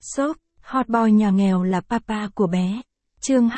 Shop, hot boy nhà nghèo là papa của bé. Chương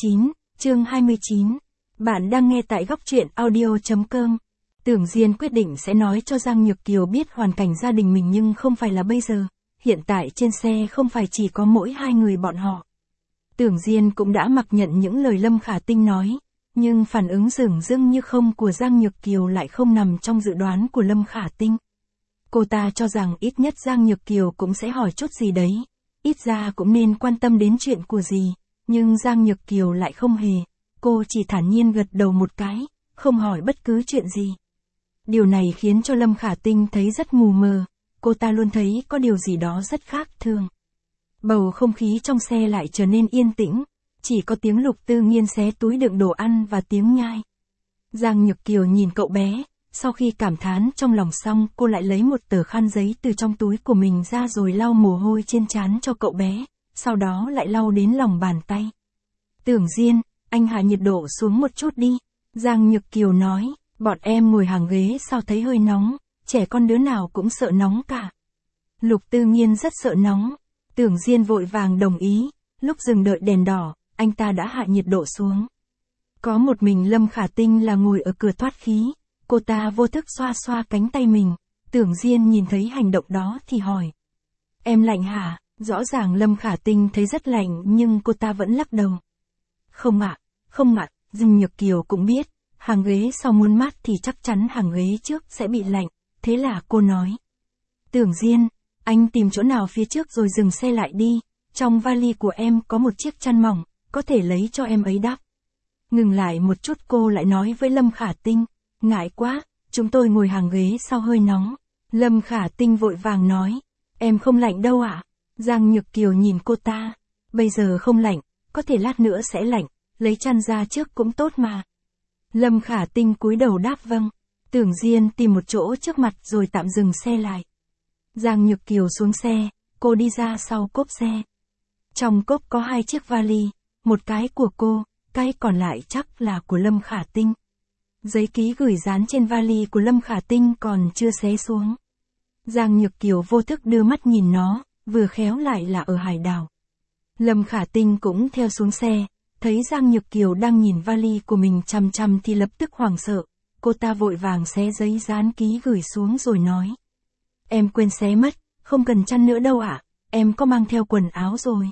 29. Bạn đang nghe tại góc truyện audio.com. Tưởng Diên quyết định sẽ nói cho Giang Nhược Kiều biết hoàn cảnh gia đình mình nhưng không phải là bây giờ. Hiện tại trên xe không phải chỉ có mỗi hai người bọn họ. Tưởng Diên cũng đã mặc nhận những lời Lâm Khả Tinh nói, nhưng phản ứng dửng dưng như không của Giang Nhược Kiều lại không nằm trong dự đoán của Lâm Khả Tinh. Cô ta cho rằng ít nhất Giang Nhược Kiều cũng sẽ hỏi chút gì đấy, ít ra cũng nên quan tâm đến chuyện của gì, nhưng Giang Nhược Kiều lại không hề, cô chỉ thản nhiên gật đầu một cái, không hỏi bất cứ chuyện gì. Điều này khiến cho Lâm Khả Tinh thấy rất mù mờ, cô ta luôn thấy có điều gì đó rất khác thường. Bầu không khí trong xe lại trở nên yên tĩnh, chỉ có tiếng Lục Tư Nghiên xé túi đựng đồ ăn và tiếng nhai. Giang Nhược Kiều nhìn cậu bé, sau khi cảm thán trong lòng xong cô lại lấy một tờ khăn giấy từ trong túi của mình ra rồi lau mồ hôi trên trán cho cậu bé, sau đó lại lau đến lòng bàn tay. Tưởng Diên, anh hạ nhiệt độ xuống một chút đi, Giang Nhược Kiều nói, bọn em ngồi hàng ghế sao thấy hơi nóng, trẻ con đứa nào cũng sợ nóng cả. Lục Tư Nghiên rất sợ nóng, Tưởng Diên vội vàng đồng ý, lúc dừng đợi đèn đỏ, anh ta đã hạ nhiệt độ xuống. Có một mình Lâm Khả Tinh là ngồi ở cửa thoát khí, cô ta vô thức xoa xoa cánh tay mình, Tưởng Diên nhìn thấy hành động đó thì hỏi. Em lạnh hả? Rõ ràng Lâm Khả Tinh thấy rất lạnh nhưng cô ta vẫn lắc đầu. Không ạ, Giang Nhược Kiều cũng biết, hàng ghế sau muốn mát thì chắc chắn hàng ghế trước sẽ bị lạnh, thế là cô nói. Tưởng Diên, anh tìm chỗ nào phía trước rồi dừng xe lại đi, trong vali của em có một chiếc chăn mỏng, có thể lấy cho em ấy đắp. Ngừng lại một chút cô lại nói với Lâm Khả Tinh, ngại quá, chúng tôi ngồi hàng ghế sau hơi nóng. Lâm Khả Tinh vội vàng nói, em không lạnh đâu ạ. Giang Nhược Kiều nhìn cô ta, bây giờ không lạnh, có thể lát nữa sẽ lạnh, lấy chăn ra trước cũng tốt mà. Lâm Khả Tinh cúi đầu đáp vâng, Tưởng Diên tìm một chỗ trước mặt rồi tạm dừng xe lại. Giang Nhược Kiều xuống xe, cô đi ra sau cốp xe. Trong cốp có hai chiếc vali, một cái của cô, cái còn lại chắc là của Lâm Khả Tinh. Giấy ký gửi dán trên vali của Lâm Khả Tinh còn chưa xé xuống. Giang Nhược Kiều vô thức đưa mắt nhìn nó, vừa khéo lại là ở hải đảo. Lâm Khả Tinh cũng theo xuống xe, thấy Giang Nhược Kiều đang nhìn vali của mình chằm chằm thì lập tức hoảng sợ, cô ta vội vàng xé giấy dán ký gửi xuống rồi nói. Em quên xé mất, không cần chăn nữa đâu ạ, em có mang theo quần áo rồi.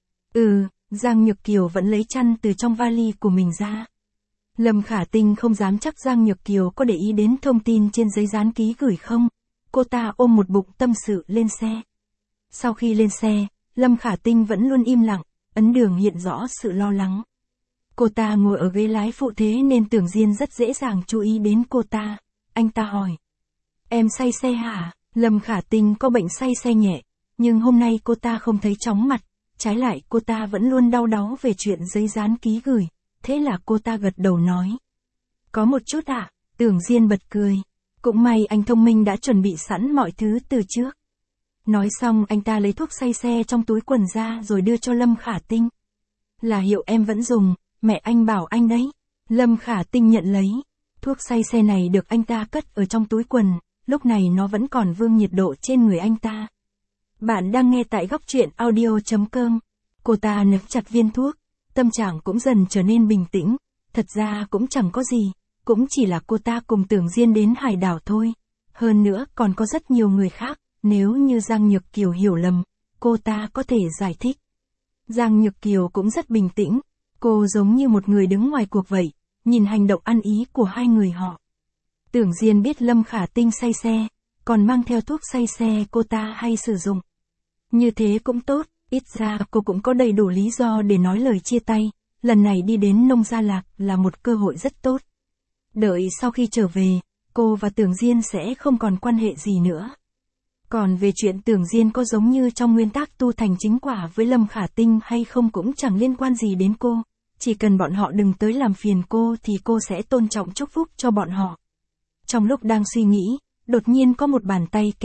Giang Nhược Kiều vẫn lấy chăn từ trong vali của mình ra. Lâm Khả Tinh không dám chắc Giang Nhược Kiều có để ý đến thông tin trên giấy dán ký gửi không. Cô ta ôm một bụng tâm sự lên xe. Sau khi lên xe, Lâm Khả Tinh vẫn luôn im lặng, ấn đường hiện rõ sự lo lắng. Cô ta ngồi ở ghế lái phụ thế nên Tưởng Diên rất dễ dàng chú ý đến cô ta. Anh ta hỏi. Em say xe hả? Lâm Khả Tinh có bệnh say xe nhẹ, nhưng hôm nay cô ta không thấy chóng mặt. Trái lại cô ta vẫn luôn đau đáu về chuyện giấy dán ký gửi, thế là cô ta gật đầu nói. Có một chút ạ, Tưởng Diên bật cười. Cũng may anh thông minh đã chuẩn bị sẵn mọi thứ từ trước. Nói xong anh ta lấy thuốc say xe trong túi quần ra rồi đưa cho Lâm Khả Tinh. Là hiệu em vẫn dùng, mẹ anh bảo anh đấy. Lâm Khả Tinh nhận lấy. Thuốc say xe này được anh ta cất ở trong túi quần, lúc này nó vẫn còn vương nhiệt độ trên người anh ta. Bạn đang nghe tại góc truyện audio.com. Cô ta nếm chặt viên thuốc, tâm trạng cũng dần trở nên bình tĩnh, thật ra cũng chẳng có gì, cũng chỉ là cô ta cùng Tưởng Diên đến hải đảo thôi. Hơn nữa còn có rất nhiều người khác, nếu như Giang Nhược Kiều hiểu lầm, cô ta có thể giải thích. Giang Nhược Kiều cũng rất bình tĩnh, cô giống như một người đứng ngoài cuộc vậy, nhìn hành động ăn ý của hai người họ. Tưởng Diên biết Lâm Khả Tinh say xe, còn mang theo thuốc say xe cô ta hay sử dụng. Như thế cũng tốt, ít ra cô cũng có đầy đủ lý do để nói lời chia tay, lần này đi đến Nông Gia Lạc là một cơ hội rất tốt. Đợi sau khi trở về, cô và Tưởng Diên sẽ không còn quan hệ gì nữa. Còn về chuyện Tưởng Diên có giống như trong nguyên tắc tu thành chính quả với Lâm Khả Tinh hay không cũng chẳng liên quan gì đến cô, chỉ cần bọn họ đừng tới làm phiền cô thì cô sẽ tôn trọng chúc phúc cho bọn họ. Trong lúc đang suy nghĩ, đột nhiên có một bàn tay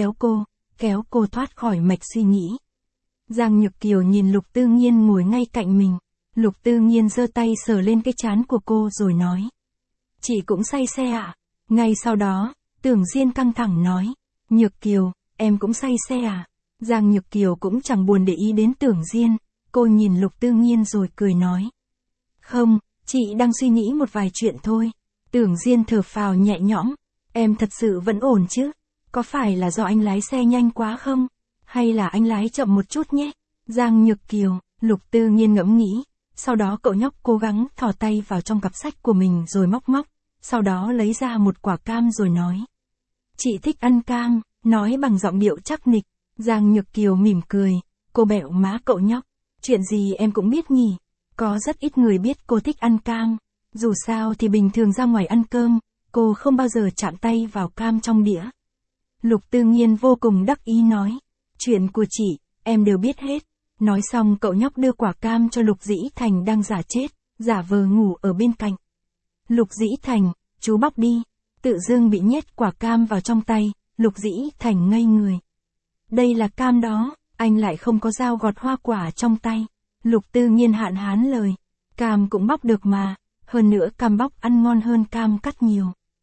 kéo cô thoát khỏi mạch suy nghĩ. Giang Nhược Kiều nhìn Lục Tư Nghiên ngồi ngay cạnh mình, Lục Tư Nghiên giơ tay sờ lên cái trán của cô rồi nói. Chị cũng say xe ạ? Ngay sau đó, Tưởng Diên căng thẳng nói. Nhược Kiều, em cũng say xe à? Giang Nhược Kiều cũng chẳng buồn để ý đến Tưởng Diên, cô nhìn Lục Tư Nhiên rồi cười nói. Không, chị đang suy nghĩ một vài chuyện thôi. Tưởng Diên thở phào nhẹ nhõm, em thật sự vẫn ổn chứ? Có phải là do anh lái xe nhanh quá không? Hay là anh lái chậm một chút nhé? Giang Nhược Kiều, Lục Tư Nhiên ngẫm nghĩ, sau đó cậu nhóc cố gắng thò tay vào trong cặp sách của mình rồi móc móc, sau đó lấy ra một quả cam rồi nói. Chị thích ăn cam, nói bằng giọng điệu chắc nịch. Giang Nhược Kiều mỉm cười, cô bẹo má cậu nhóc. Chuyện gì em cũng biết nhỉ, có rất ít người biết cô thích ăn cam. Dù sao thì bình thường ra ngoài ăn cơm, cô không bao giờ chạm tay vào cam trong đĩa. Lục Tư Nhiên vô cùng đắc ý nói. Chuyện của chị, em đều biết hết. Nói xong cậu nhóc đưa quả cam cho Lục Dĩ Thành đang giả chết, giả vờ ngủ ở bên cạnh. Lục Dĩ Thành, chú bóc đi. Tự dưng bị nhét quả cam vào trong tay, Lục Dĩ Thành ngây người. Đây là cam đó, anh lại không có dao gọt hoa quả trong tay. Lục Tư Nhiên hạn hán lời. Cam cũng bóc được mà, hơn nữa cam bóc ăn ngon hơn cam cắt nhiều.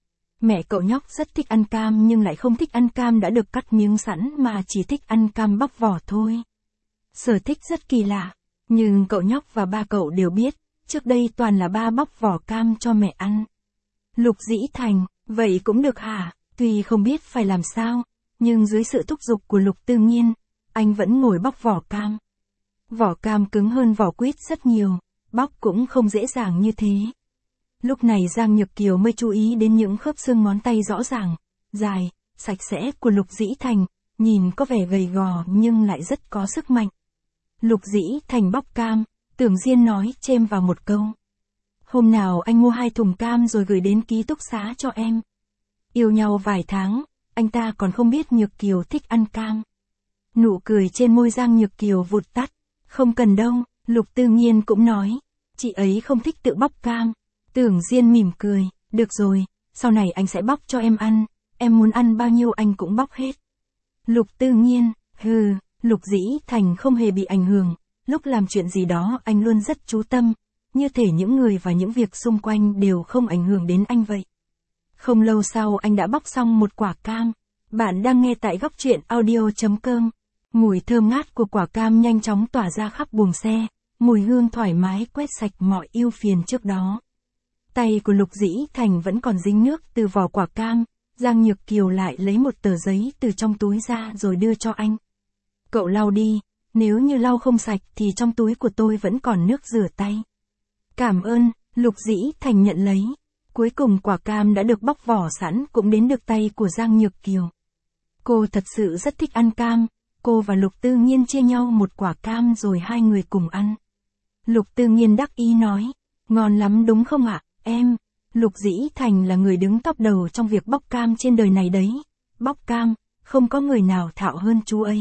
Mẹ cậu nhóc rất thích ăn cam nhưng lại không thích ăn cam đã được cắt miếng sẵn mà chỉ thích ăn cam bóc vỏ thôi. Sở thích rất kỳ lạ, nhưng cậu nhóc và ba cậu đều biết, trước đây toàn là ba bóc vỏ cam cho mẹ ăn. Lục Dĩ Thành, vậy cũng được hả? Tuy không biết phải làm sao, nhưng dưới sự thúc giục của Lục Tư Nhiên, anh vẫn ngồi bóc vỏ cam. Vỏ cam cứng hơn vỏ quýt rất nhiều, bóc cũng không dễ dàng như thế. Lúc này Giang Nhược Kiều mới chú ý đến những khớp xương ngón tay rõ ràng, dài, sạch sẽ của Lục Dĩ Thành, nhìn có vẻ gầy gò nhưng lại rất có sức mạnh. Lục Dĩ Thành bóc cam, Tưởng Diên nói chêm vào một câu. Hôm nào anh mua 2 thùng cam rồi gửi đến ký túc xá cho em. Yêu nhau vài tháng, anh ta còn không biết Nhược Kiều thích ăn cam. Nụ cười trên môi Giang Nhược Kiều vụt tắt. Không cần đâu, Lục Tư Nhiên cũng nói. Chị ấy không thích tự bóc cam. Tưởng Diên mỉm cười, được rồi, sau này anh sẽ bóc cho em ăn, em muốn ăn bao nhiêu anh cũng bóc hết. Lục Tư Nhiên, Lục Dĩ Thành không hề bị ảnh hưởng, lúc làm chuyện gì đó anh luôn rất chú tâm, như thể những người và những việc xung quanh đều không ảnh hưởng đến anh vậy. Không lâu sau anh đã bóc xong một quả cam. Bạn đang nghe tại góc truyện audio.com. Mùi thơm ngát của quả cam nhanh chóng tỏa ra khắp buồng xe, mùi hương thoải mái quét sạch mọi ưu phiền trước đó. Tay của Lục Dĩ Thành vẫn còn dính nước từ vỏ quả cam, Giang Nhược Kiều lại lấy một tờ giấy từ trong túi ra rồi đưa cho anh. Cậu lau đi, nếu như lau không sạch thì trong túi của tôi vẫn còn nước rửa tay. Cảm ơn, Lục Dĩ Thành nhận lấy. Cuối cùng quả cam đã được bóc vỏ sẵn cũng đến được tay của Giang Nhược Kiều. Cô thật sự rất thích ăn cam, cô và Lục Tư Nhiên chia nhau một quả cam rồi hai người cùng ăn. Lục Tư Nhiên đắc ý nói, ngon lắm đúng không ạ, em? Lục Dĩ Thành là người đứng top đầu trong việc bóc cam trên đời này đấy. Bóc cam, không có người nào thạo hơn chú ấy.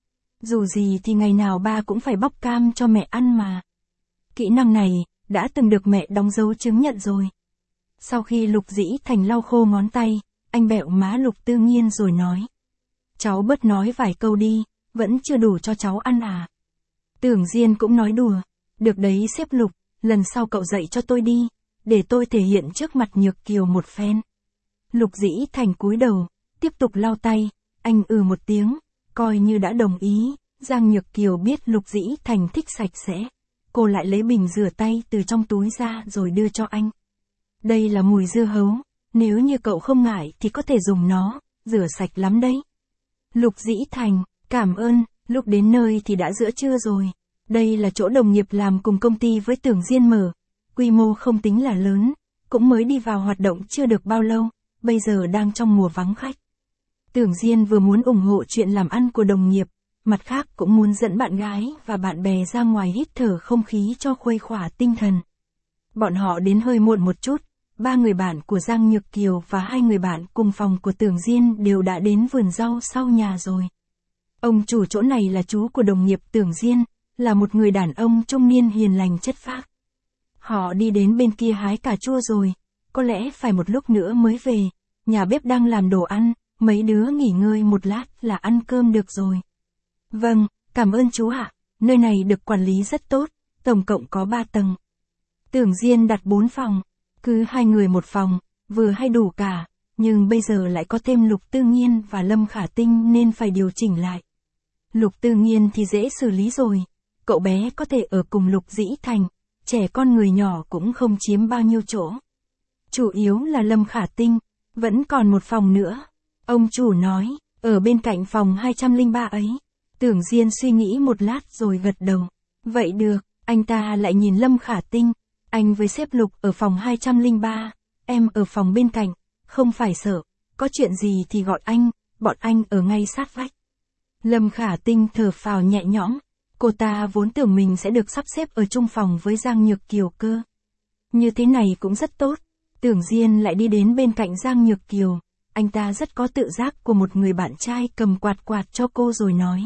Dù gì thì ngày nào ba cũng phải bóc cam cho mẹ ăn mà. Kỹ năng này, đã từng được mẹ đóng dấu chứng nhận rồi. Sau khi Lục Dĩ Thành lau khô ngón tay, anh bẹo má Lục Tư Nhiên rồi nói. Cháu bớt nói vài câu đi, vẫn chưa đủ cho cháu ăn à? Tưởng Diên cũng nói đùa. Được đấy sếp Lục, lần sau cậu dạy cho tôi đi, để tôi thể hiện trước mặt Nhược Kiều một phen. Lục Dĩ Thành cúi đầu, tiếp tục lau tay, anh một tiếng, coi như đã đồng ý. Giang Nhược Kiều biết Lục Dĩ Thành thích sạch sẽ. Cô lại lấy bình rửa tay từ trong túi ra rồi đưa cho anh. Đây là mùi dưa hấu, nếu như cậu không ngại thì có thể dùng nó, rửa sạch lắm đấy. Lục Dĩ Thành, cảm ơn, lúc đến nơi thì đã giữa trưa rồi. Đây là chỗ đồng nghiệp làm cùng công ty với Tưởng Diên mở. Quy mô không tính là lớn, cũng mới đi vào hoạt động chưa được bao lâu, bây giờ đang trong mùa vắng khách. Tưởng Diên vừa muốn ủng hộ chuyện làm ăn của đồng nghiệp, mặt khác cũng muốn dẫn bạn gái và bạn bè ra ngoài hít thở không khí cho khuây khỏa tinh thần. Bọn họ đến hơi muộn một chút, 3 người bạn của Giang Nhược Kiều và 2 người bạn cùng phòng của Tưởng Diên đều đã đến vườn rau sau nhà rồi. Ông chủ chỗ này là chú của đồng nghiệp Tưởng Diên, là một người đàn ông trung niên hiền lành chất phác. Họ đi đến bên kia hái cà chua rồi, có lẽ phải một lúc nữa mới về, nhà bếp đang làm đồ ăn, mấy đứa nghỉ ngơi một lát là ăn cơm được rồi. Vâng, cảm ơn chú ạ, nơi này được quản lý rất tốt, tổng cộng có 3 tầng. Tưởng Diên đặt 4 phòng, cứ 2 người một phòng, vừa hay đủ cả, nhưng bây giờ lại có thêm Lục Tư Nhiên và Lâm Khả Tinh nên phải điều chỉnh lại. Lục Tư Nghiên thì dễ xử lý rồi. Cậu bé có thể ở cùng Lục Dĩ Thành, trẻ con người nhỏ cũng không chiếm bao nhiêu chỗ. Chủ yếu là Lâm Khả Tinh, vẫn còn một phòng nữa. Ông chủ nói, ở bên cạnh phòng 203 ấy. Tưởng Diên suy nghĩ một lát rồi gật đầu. Vậy được, anh ta lại nhìn Lâm Khả Tinh. Anh với sếp Lục ở phòng 203, em ở phòng bên cạnh, không phải sợ, có chuyện gì thì gọi anh, bọn anh ở ngay sát vách. Lâm Khả Tinh thở phào nhẹ nhõm, cô ta vốn tưởng mình sẽ được sắp xếp ở chung phòng với Giang Nhược Kiều cơ. Như thế này cũng rất tốt. Tưởng Diên lại đi đến bên cạnh Giang Nhược Kiều, anh ta rất có tự giác của một người bạn trai cầm quạt quạt cho cô rồi nói.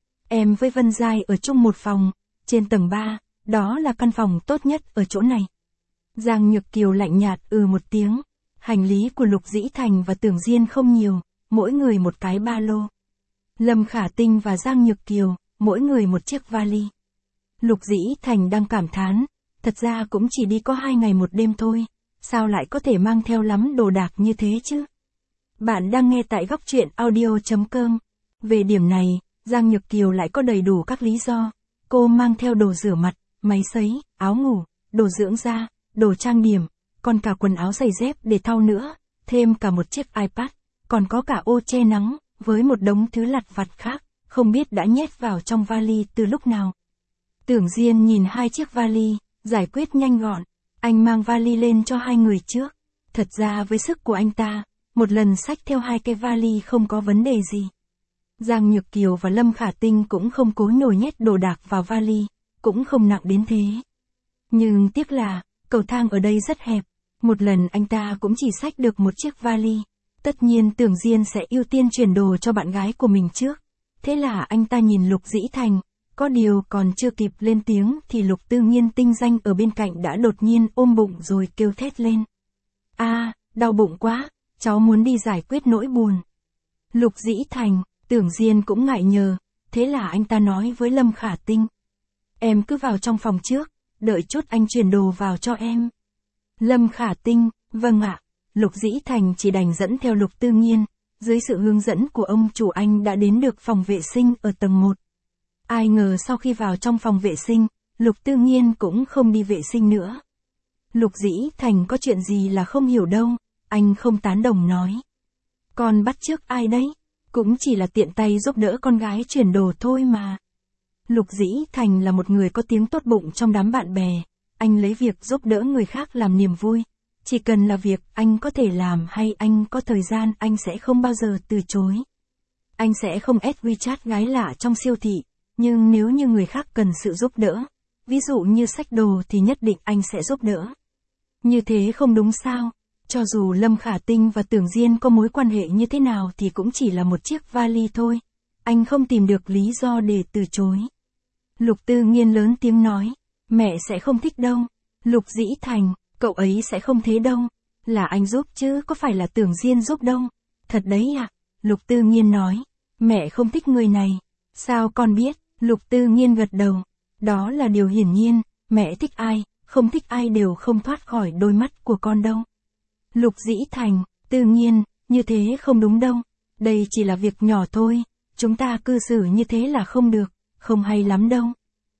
Em với Vân Giai ở chung một phòng, trên tầng 3, đó là căn phòng tốt nhất ở chỗ này. Giang Nhược Kiều lạnh nhạt một tiếng, hành lý của Lục Dĩ Thành và Tưởng Diên không nhiều, mỗi người một cái ba lô. Lâm Khả Tinh và Giang Nhược Kiều, mỗi người một chiếc vali. Lục Dĩ Thành đang cảm thán, thật ra cũng chỉ đi có 2 ngày 1 đêm thôi, sao lại có thể mang theo lắm đồ đạc như thế chứ? Bạn đang nghe tại góc truyện audio.com. Về điểm này, Giang Nhược Kiều lại có đầy đủ các lý do. Cô mang theo đồ rửa mặt, máy sấy, áo ngủ, đồ dưỡng da, đồ trang điểm, còn cả quần áo giày dép để thau nữa, thêm cả một chiếc iPad, còn có cả ô che nắng, với một đống thứ lặt vặt khác, không biết đã nhét vào trong vali từ lúc nào. Tưởng Diên nhìn 2 chiếc vali, giải quyết nhanh gọn, anh mang vali lên cho 2 người trước. Thật ra với sức của anh ta, một lần xách theo 2 cái vali không có vấn đề gì. Giang Nhược Kiều và Lâm Khả Tinh cũng không cố nhồi nhét đồ đạc vào vali, cũng không nặng đến thế. Nhưng tiếc là, cầu thang ở đây rất hẹp, một lần anh ta cũng chỉ xách được một chiếc vali. Tất nhiên Tưởng Diên sẽ ưu tiên chuyển đồ cho bạn gái của mình trước. Thế là anh ta nhìn Lục Dĩ Thành, có điều còn chưa kịp lên tiếng thì Lục Tư Nghiên tinh danh ở bên cạnh đã đột nhiên ôm bụng rồi kêu thét lên. Đau bụng quá, cháu muốn đi giải quyết nỗi buồn. Lục Dĩ Thành, Tưởng Diên cũng ngại nhờ, thế là anh ta nói với Lâm Khả Tinh. Em cứ vào trong phòng trước, đợi chút anh chuyển đồ vào cho em. Lâm Khả Tinh, vâng ạ. Lục Dĩ Thành chỉ đành dẫn theo Lục Tư Nghiên, dưới sự hướng dẫn của ông chủ anh đã đến được phòng vệ sinh ở tầng 1. Ai ngờ sau khi vào trong phòng vệ sinh, Lục Tư Nghiên cũng không đi vệ sinh nữa. Lục Dĩ Thành có chuyện gì là không hiểu đâu, anh không tán đồng nói. Con bắt chước ai đấy? Cũng chỉ là tiện tay giúp đỡ con gái chuyển đồ thôi mà. Lục Dĩ Thành là một người có tiếng tốt bụng trong đám bạn bè, anh lấy việc giúp đỡ người khác làm niềm vui. Chỉ cần là việc anh có thể làm hay anh có thời gian anh sẽ không bao giờ từ chối. Anh sẽ không add WeChat gái lạ trong siêu thị, nhưng nếu như người khác cần sự giúp đỡ, ví dụ như xách đồ thì nhất định anh sẽ giúp đỡ. Như thế không đúng sao? Cho dù Lâm Khả Tinh và Tưởng Diên có mối quan hệ như thế nào thì cũng chỉ là một chiếc vali thôi. Anh không tìm được lý do để từ chối. Lục Tư Nghiên lớn tiếng nói, mẹ sẽ không thích đâu. Lục Dĩ Thành, cậu ấy sẽ không thế đâu. Là anh giúp chứ có phải là Tưởng Diên giúp đâu. Thật đấy ạ. Lục Tư Nghiên nói, mẹ không thích người này. Sao con biết? Lục Tư Nghiên gật đầu. Đó là điều hiển nhiên, mẹ thích ai, không thích ai đều không thoát khỏi đôi mắt của con đâu. Lục Dĩ Thành, Tư Nghiên, như thế không đúng đâu. Đây chỉ là việc nhỏ thôi, chúng ta cư xử như thế là không được, không hay lắm đâu.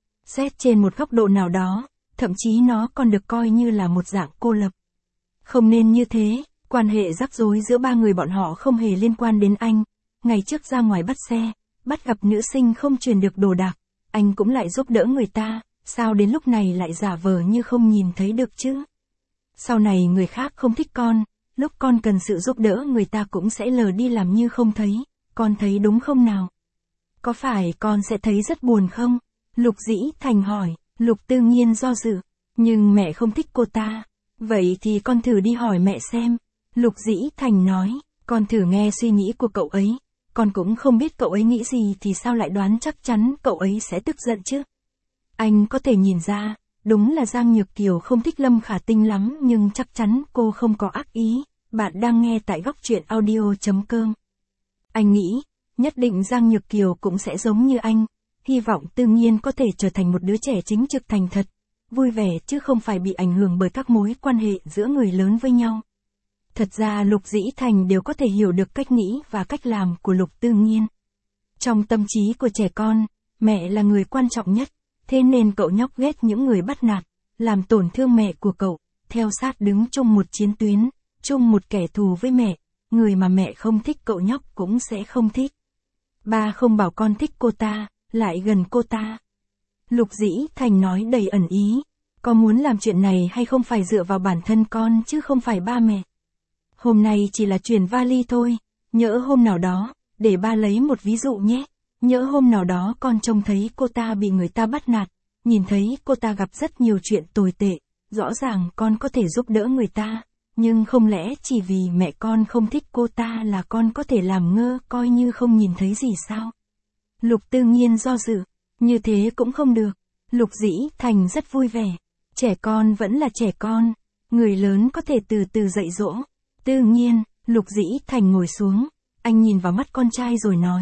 Xét trên một góc độ nào đó, thậm chí nó còn được coi như là một dạng cô lập. Không nên như thế, quan hệ rắc rối giữa 3 người bọn họ không hề liên quan đến anh. Ngày trước ra ngoài bắt xe, bắt gặp nữ sinh không truyền được đồ đạc, anh cũng lại giúp đỡ người ta, sao đến lúc này lại giả vờ như không nhìn thấy được chứ? Sau này người khác không thích con, lúc con cần sự giúp đỡ người ta cũng sẽ lờ đi làm như không thấy, con thấy đúng không nào? Có phải con sẽ thấy rất buồn không? Lục Dĩ Thành hỏi. Lục Tư Nghiên do dự, nhưng mẹ không thích cô ta. Vậy thì con thử đi hỏi mẹ xem. Lục Dĩ Thành nói, con thử nghe suy nghĩ của cậu ấy. Con cũng không biết cậu ấy nghĩ gì thì sao lại đoán chắc chắn cậu ấy sẽ tức giận chứ. Anh có thể nhìn ra, đúng là Giang Nhược Kiều không thích Lâm Khả Tinh lắm nhưng chắc chắn cô không có ác ý. Bạn đang nghe tại góc truyện audio.com. Anh nghĩ, nhất định Giang Nhược Kiều cũng sẽ giống như anh. Hy vọng Tư Nghiên có thể trở thành một đứa trẻ chính trực thành thật, vui vẻ chứ không phải bị ảnh hưởng bởi các mối quan hệ giữa người lớn với nhau. Thật ra Lục Dĩ Thành đều có thể hiểu được cách nghĩ và cách làm của Lục Tư Nghiên. Trong tâm trí của trẻ con, mẹ là người quan trọng nhất, thế nên cậu nhóc ghét những người bắt nạt, làm tổn thương mẹ của cậu, theo sát đứng chung một chiến tuyến, chung một kẻ thù với mẹ, người mà mẹ không thích cậu nhóc cũng sẽ không thích. Ba không bảo con thích cô ta, lại gần cô ta. Lục Dĩ Thành nói đầy ẩn ý, con muốn làm chuyện này hay không phải dựa vào bản thân con chứ không phải ba mẹ. Hôm nay chỉ là chuyển vali thôi, nhỡ hôm nào đó, để ba lấy một ví dụ nhé. Nhỡ hôm nào đó con trông thấy cô ta bị người ta bắt nạt, nhìn thấy cô ta gặp rất nhiều chuyện tồi tệ, rõ ràng con có thể giúp đỡ người ta, nhưng không lẽ chỉ vì mẹ con không thích cô ta là con có thể làm ngơ coi như không nhìn thấy gì sao? Lục Tư Nhiên do dự, như thế cũng không được. Lục Dĩ Thành rất vui vẻ, trẻ con vẫn là trẻ con, người lớn có thể từ từ dạy dỗ. Tư Nhiên, Lục Dĩ Thành ngồi xuống, anh nhìn vào mắt con trai rồi nói.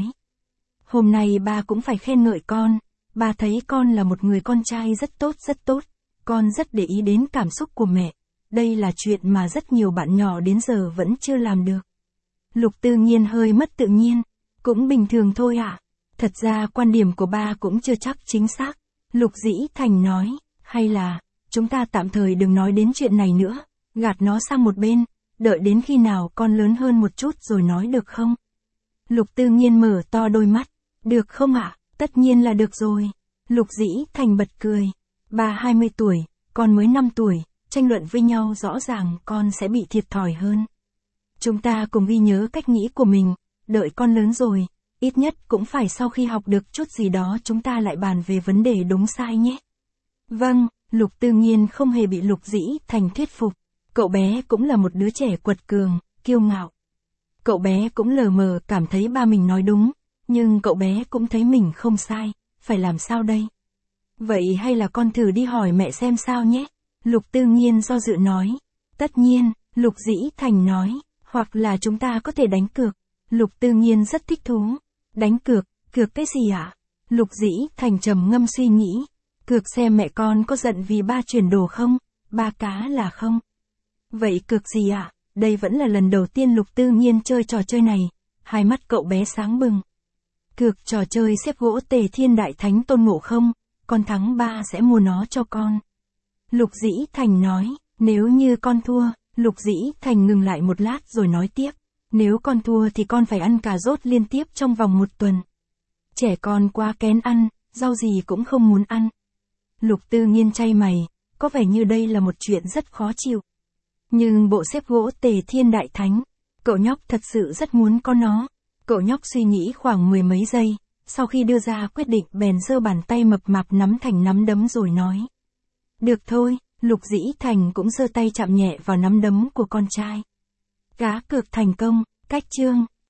Hôm nay ba cũng phải khen ngợi con, ba thấy con là một người con trai rất tốt, con rất để ý đến cảm xúc của mẹ, đây là chuyện mà rất nhiều bạn nhỏ đến giờ vẫn chưa làm được. Lục Tư Nhiên hơi mất tự nhiên, cũng bình thường thôi ạ. Thật ra quan điểm của ba cũng chưa chắc chính xác. Lục Dĩ Thành nói, hay là, chúng ta tạm thời đừng nói đến chuyện này nữa, gạt nó sang một bên, đợi đến khi nào con lớn hơn một chút rồi nói được không? Lục Tư Nhiên mở to đôi mắt, được không ạ? Tất nhiên là được rồi. Lục Dĩ Thành bật cười, ba 20 tuổi, con mới 5 tuổi, tranh luận với nhau rõ ràng con sẽ bị thiệt thòi hơn. Chúng ta cùng ghi nhớ cách nghĩ của mình, đợi con lớn rồi, ít nhất cũng phải sau khi học được chút gì đó chúng ta lại bàn về vấn đề đúng sai nhé. Vâng, Lục Tư Nhiên không hề bị Lục Dĩ Thành thuyết phục, cậu bé cũng là một đứa trẻ quật cường, kiêu ngạo. Cậu bé cũng lờ mờ cảm thấy ba mình nói đúng, nhưng cậu bé cũng thấy mình không sai, phải làm sao đây? Vậy hay là con thử đi hỏi mẹ xem sao nhé? Lục Tư Nhiên do dự nói. Tất nhiên, Lục Dĩ Thành nói, hoặc là chúng ta có thể đánh cược. Lục Tư Nhiên rất thích thú. Đánh cược, cược cái gì ạ? Lục Dĩ Thành trầm ngâm suy nghĩ. Cược xem mẹ con có giận vì ba chuyển đồ không? Ba cá là không? Vậy cược gì ạ? Đây vẫn là lần đầu tiên Lục Tư Nhiên chơi trò chơi này. Hai mắt cậu bé sáng bừng. Cược trò chơi xếp gỗ Tề Thiên Đại Thánh Tôn Ngộ Không, con thắng ba sẽ mua nó cho con. Lục Dĩ Thành nói, nếu như con thua, Lục Dĩ Thành ngừng lại một lát rồi nói tiếp, nếu con thua thì con phải ăn cà rốt liên tiếp trong vòng 1 tuần. Trẻ con quá kén ăn, rau gì cũng không muốn ăn. Lục Tư Nhiên chay mày, có vẻ như đây là một chuyện rất khó chịu. Nhưng bộ xếp gỗ Tề Thiên Đại Thánh, cậu nhóc thật sự rất muốn có nó. Cậu nhóc suy nghĩ khoảng 10 mấy giây, sau khi đưa ra quyết định bèn giơ bàn tay mập mạp nắm thành nắm đấm rồi nói. Được thôi, Lục Dĩ Thành cũng giơ tay chạm nhẹ vào nắm đấm của con trai. Cá cược thành công, cách chương.